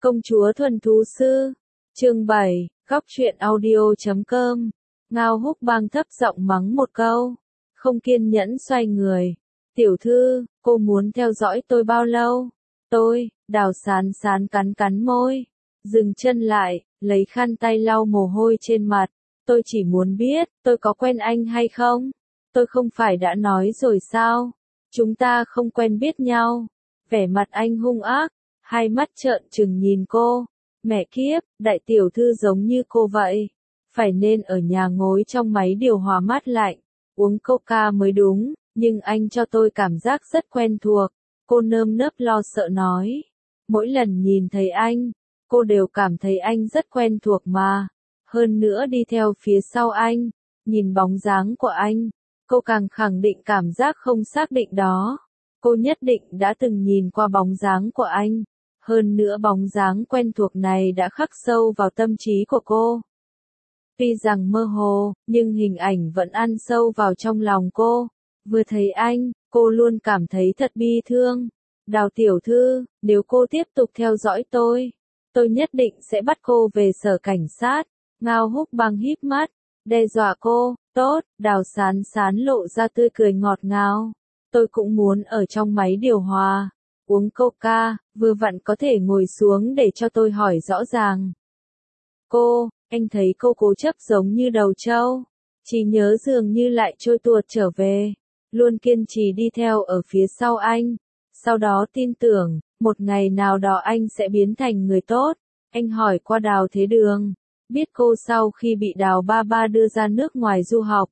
Công chúa thuần thú sư. Chương 7, góc truyện audio.com. Ngao Húc Bang thấp giọng mắng một câu, không kiên nhẫn xoay người. Tiểu thư, cô muốn theo dõi tôi bao lâu? Đào Sán Sán cắn cắn môi, dừng chân lại, lấy khăn tay lau mồ hôi trên mặt. Tôi chỉ muốn biết, tôi có quen anh hay không? Tôi không phải đã nói rồi sao? Chúng ta không quen biết nhau. Vẻ mặt anh hung ác, hai mắt trợn trừng nhìn cô. Mẹ kiếp, đại tiểu thư giống như cô vậy. Phải nên ở nhà ngồi trong máy điều hòa mát lạnh, uống coca mới đúng, nhưng anh cho tôi cảm giác rất quen thuộc. Cô nơm nớp lo sợ nói. Mỗi lần nhìn thấy anh, cô đều cảm thấy anh rất quen thuộc mà. Hơn nữa đi theo phía sau anh, nhìn bóng dáng của anh, cô càng khẳng định cảm giác không xác định đó. Cô nhất định đã từng nhìn qua bóng dáng của anh. Hơn nữa bóng dáng quen thuộc này đã khắc sâu vào tâm trí của cô. Tuy rằng mơ hồ, nhưng hình ảnh vẫn ăn sâu vào trong lòng cô. Vừa thấy anh, cô luôn cảm thấy thật bi thương. Đào tiểu thư, nếu cô tiếp tục theo dõi tôi nhất định sẽ bắt cô về sở cảnh sát. Ngao Húc Bang híp mắt, đe dọa cô. Tốt, Đào Sán Sán lộ ra tươi cười ngọt ngào. Tôi cũng muốn ở trong máy điều hòa, uống coca, vừa vặn có thể ngồi xuống để cho tôi hỏi rõ ràng. Anh thấy cô cố chấp giống như đầu trâu, trí nhớ dường như lại trôi tuột trở về, luôn kiên trì đi theo ở phía sau anh, sau đó tin tưởng, một ngày nào đó anh sẽ biến thành người tốt. Anh hỏi qua Đào Thế Đường, biết cô sau khi bị Đào ba ba đưa ra nước ngoài du học,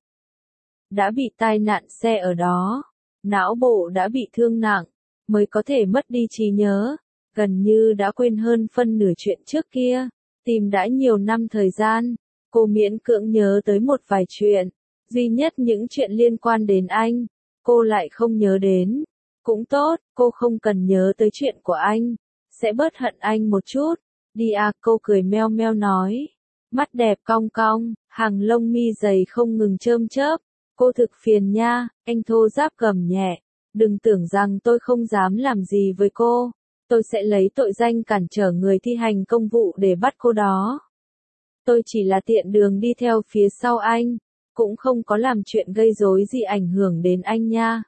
đã bị tai nạn xe ở đó, não bộ đã bị thương nặng, mới có thể mất đi trí nhớ, gần như đã quên hơn phân nửa chuyện trước kia. Tìm đã nhiều năm thời gian, cô miễn cưỡng nhớ tới một vài chuyện, duy nhất những chuyện liên quan đến anh, cô lại không nhớ đến. Cũng tốt, cô không cần nhớ tới chuyện của anh, sẽ bớt hận anh một chút. Đi à, cô cười meo meo nói, mắt đẹp cong cong, hàng lông mi dày không ngừng chớm chớp. Cô thực phiền nha, anh thô ráp gầm nhẹ, đừng tưởng rằng tôi không dám làm gì với cô. Tôi sẽ lấy tội danh cản trở người thi hành công vụ để bắt cô đó. Tôi chỉ là tiện đường đi theo phía sau anh, cũng không có làm chuyện gây rối gì ảnh hưởng đến anh nha.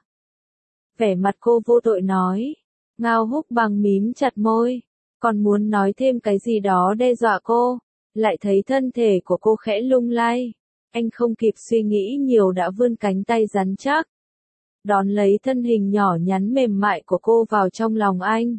Vẻ mặt cô vô tội nói. Ngao Húc Bang mím chặt môi, còn muốn nói thêm cái gì đó đe dọa cô, lại thấy thân thể của cô khẽ lung lay. Anh không kịp suy nghĩ nhiều đã vươn cánh tay rắn chắc, đón lấy thân hình nhỏ nhắn mềm mại của cô vào trong lòng anh.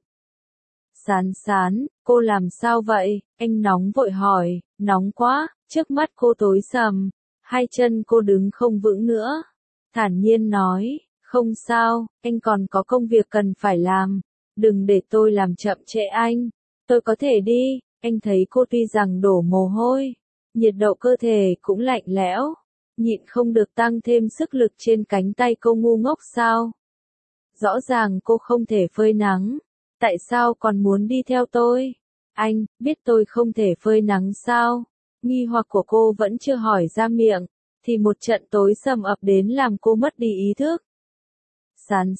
Sán Sán, cô làm sao vậy? Anh nóng vội hỏi. Nóng quá. Trước mắt cô tối sầm, hai chân cô đứng không vững nữa. Thản nhiên nói, không sao, anh còn có công việc cần phải làm. Đừng để tôi làm chậm trễ anh. Tôi có thể đi. Anh thấy cô tuy rằng đổ mồ hôi, nhiệt độ cơ thể cũng lạnh lẽo, nhịn không được tăng thêm sức lực trên cánh tay cô. Ngu ngốc sao? Rõ ràng cô không thể phơi nắng, tại sao còn muốn đi theo tôi? Anh, biết tôi không thể phơi nắng sao? Nghi hoặc của cô vẫn chưa hỏi ra miệng, thì một trận tối sầm ập đến làm cô mất đi ý thức. Sán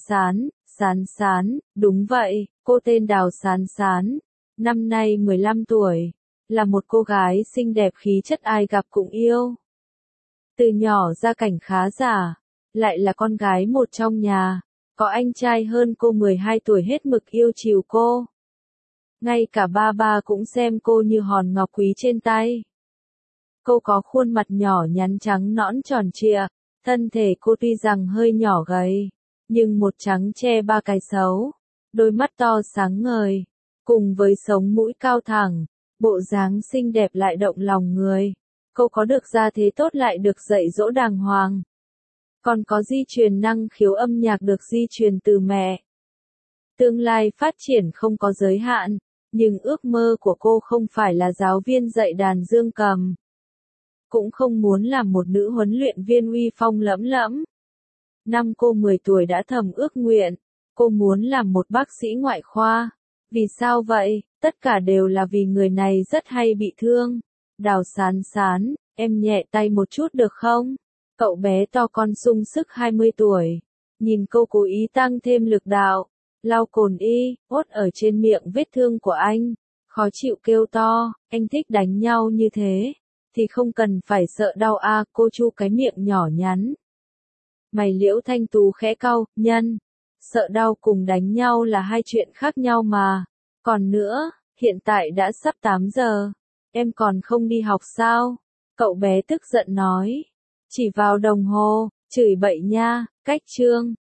Sán, đúng vậy, cô tên Đào Sán Sán, năm nay 15 tuổi, là một cô gái xinh đẹp khí chất ai gặp cũng yêu. Từ nhỏ gia cảnh khá giả, lại là con gái một trong nhà. Có anh trai hơn cô 12 tuổi hết mực yêu chiều cô. Ngay cả ba ba cũng xem cô như hòn ngọc quý trên tay. Cô có khuôn mặt nhỏ nhắn trắng nõn tròn trịa, thân thể cô tuy rằng hơi nhỏ gầy, nhưng một trắng che ba cái xấu. Đôi mắt to sáng ngời, cùng với sống mũi cao thẳng, bộ dáng xinh đẹp lại động lòng người. Cô có được gia thế tốt lại được dạy dỗ đàng hoàng. Còn có di truyền năng khiếu âm nhạc được di truyền từ mẹ. Tương lai phát triển không có giới hạn, nhưng ước mơ của cô không phải là giáo viên dạy đàn dương cầm. Cũng không muốn làm một nữ huấn luyện viên uy phong lẫm lẫm. Năm cô 10 tuổi đã thầm ước nguyện, cô muốn làm một bác sĩ ngoại khoa. Vì sao vậy? Tất cả đều là vì người này rất hay bị thương. Đào Sán Sán, em nhẹ tay một chút được không? Cậu bé to con sung sức 20 tuổi, nhìn cô cố ý tăng thêm lực đạo, lau cồn y, ốt ở trên miệng vết thương của anh, Khó chịu kêu to, anh thích đánh nhau như thế, thì không cần phải sợ đau à, cô chu cái miệng nhỏ nhắn. Mày Liễu Thanh Tú khẽ cau, Nhân, sợ đau cùng đánh nhau là hai chuyện khác nhau mà. Còn nữa, hiện tại đã sắp 8 giờ, em còn không đi học sao? Cậu bé tức giận nói. Chỉ vào đồng hồ, chửi bậy nha, cách chương.